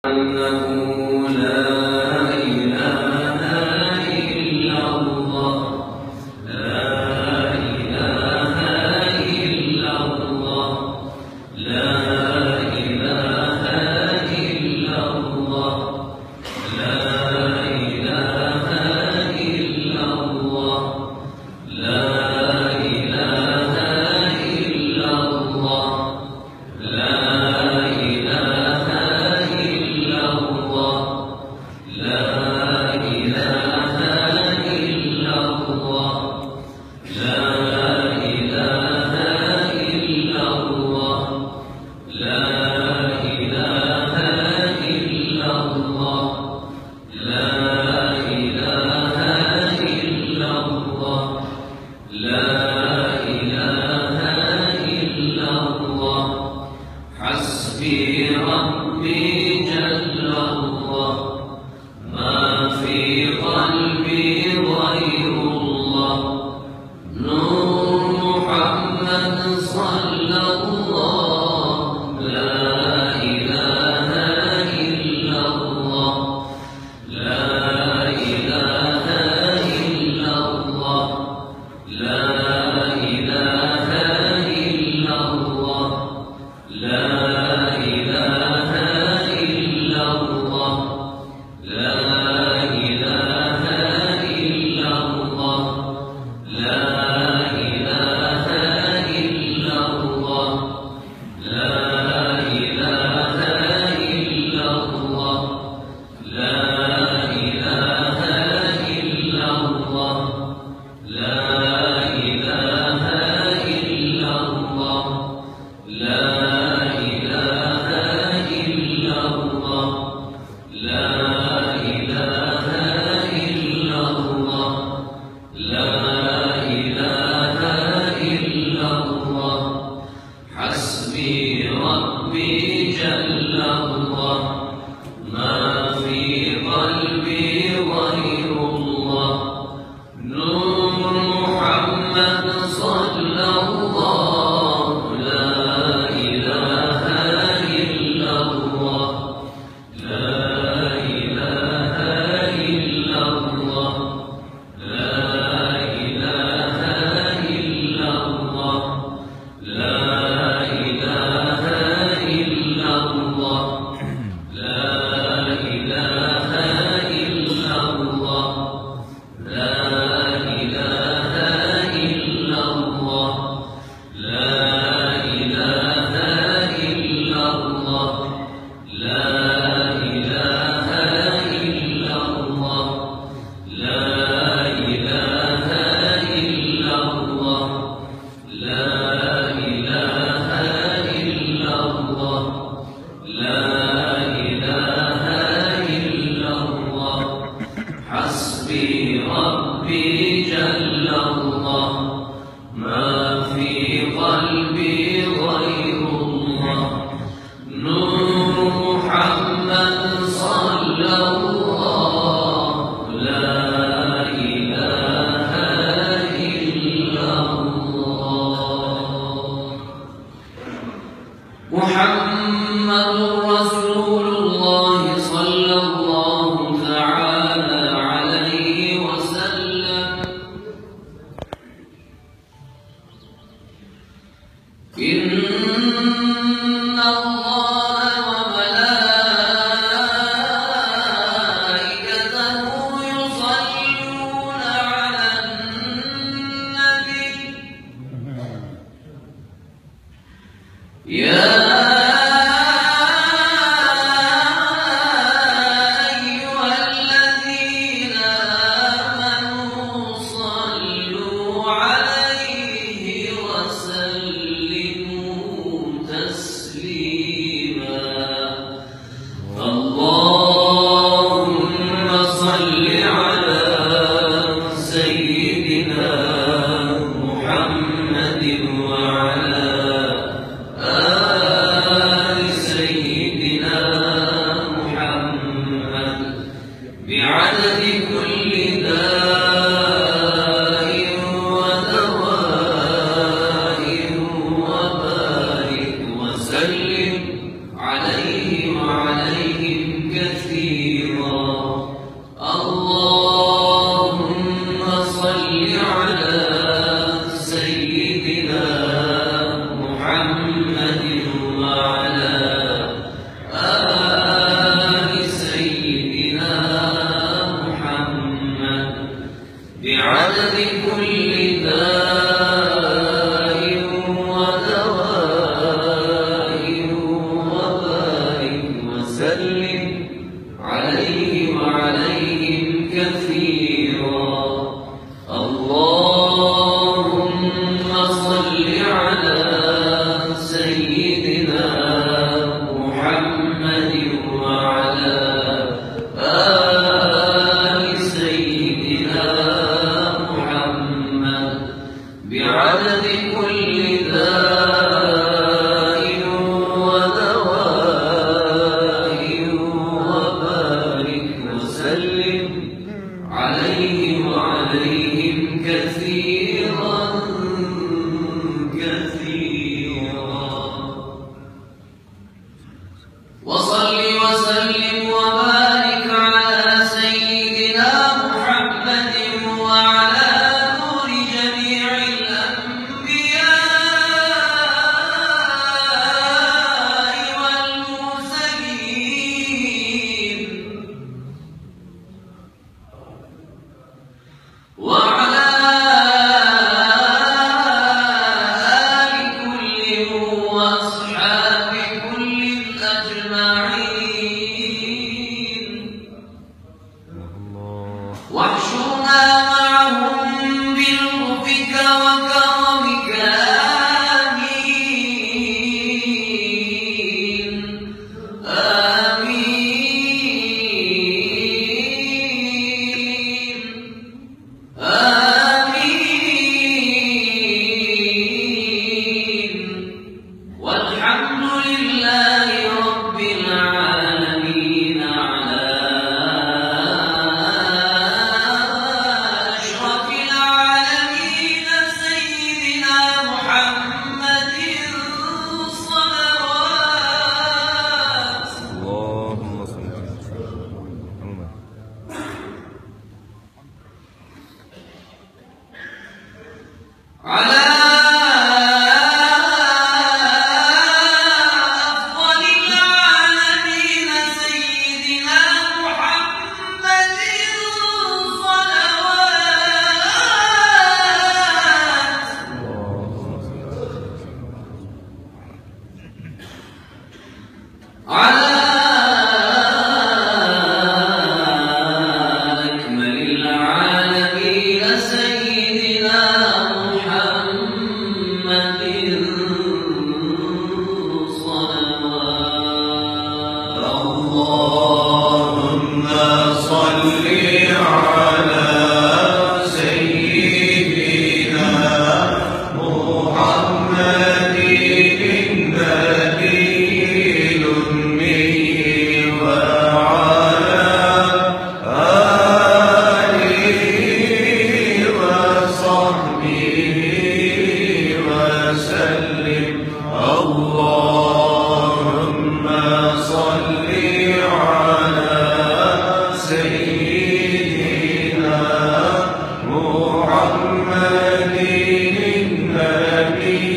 أنه لا إله إلا الله لا إله إلا الله لا إله إلا الله لا إله إلا الله لا إله إلا الله لا إله إلا الله لا إله إلا الله لا إله إلا الله لا إله إلا الله لا إله إلا الله لا إله إلا الله حسبي ربي جل الله ما في قلبي غير الله نور محمد صلى الله لا إله إلا الله لا إله إلا الله لا إله إلا الله لا إله إلا الله لا إله إلا الله لا إله إلا الله لا إله إلا الله لا إله إلا الله لا إله إلا الله لا إله إلا الله لا إله إلا الله لا إله إلا الله حسبي ربي جل الله ما في قلبي غير الله نور محمد صلى الله لا إله إلا الله لا إله وسلم عليه وعليهم كثيرا. اللهم صل على سيدنا محمد وعلى آل سيدنا محمد بعدد كل داء ودواء، وبارك وسلم عليه وعليهم كثيرا كثيرا. وصل وسلم وبارك على سيدنا محمد وعلى نور جميع الأنبياء والمرسلين وعلى آل كل وأصحاب كل أجمعين، واحشرنا معهم بلطفك وكرمك. آمين آمين. والحمد لله رب العالمين على أشرف العالمين سيدنا محمد صلوات. اللهم صل على محمد. على أفضل العالمين سيدنا محمد صلوات. على أكمل العالمين سيدنا محمد صلوات. اللهم صل على سيدنا محمد النبي الأمي وعلى آله وصحبه وسلم. اللهم صل على سيدنا محمد النبي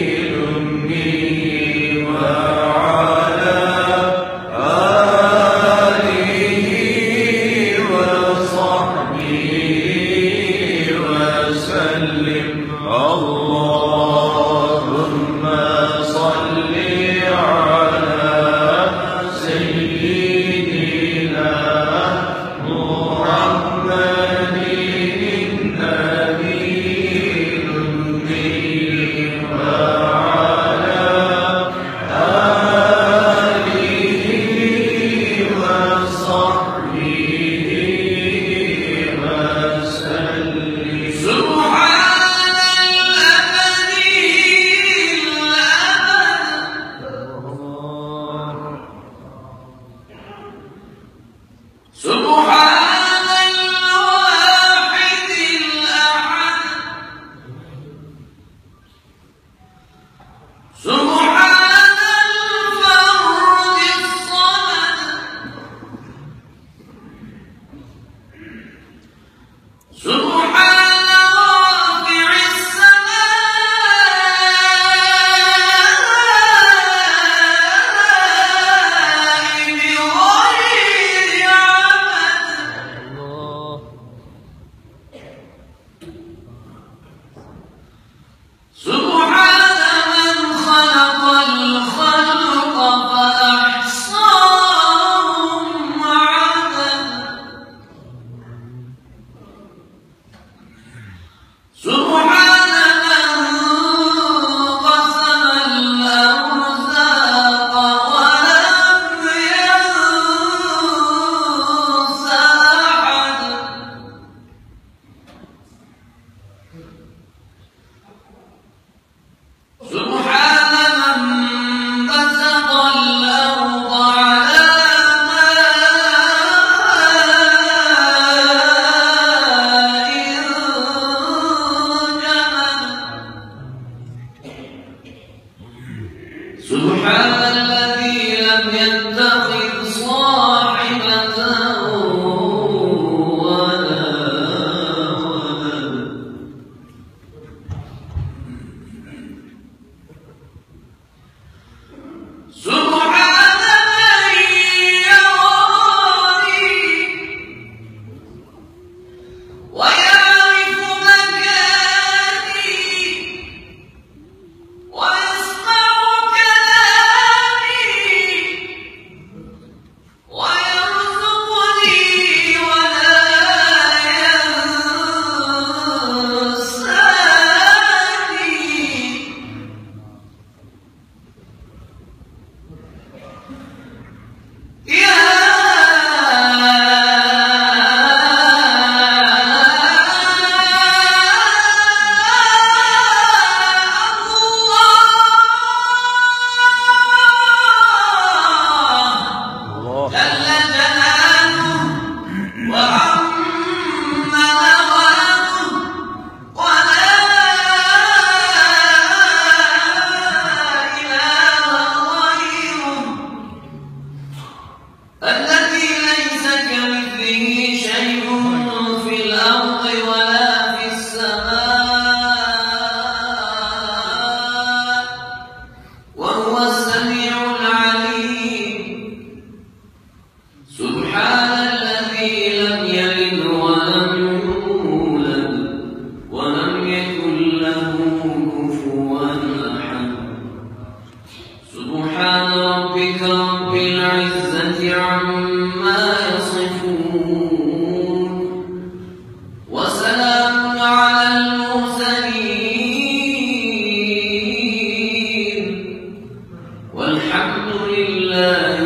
الأمي وعلى آله وصحبه وسلم. اللهم صل على سيدنا محمد النبي الأمي وعلى آله وصحبه وسلم. سبحان الأبدي الأبد، سبحان الواحد الأحد، سبحان الفرد الصمد، الذي ليس كمثله شيء في الأرض ولا في السماء وهو السميع العليم. سبحان الذي لم يلد ولم يولد ولم يكن له كفوا أحد. سبحان ربك رب العزة عما يصفون وسلام على المرسلين والحمد لله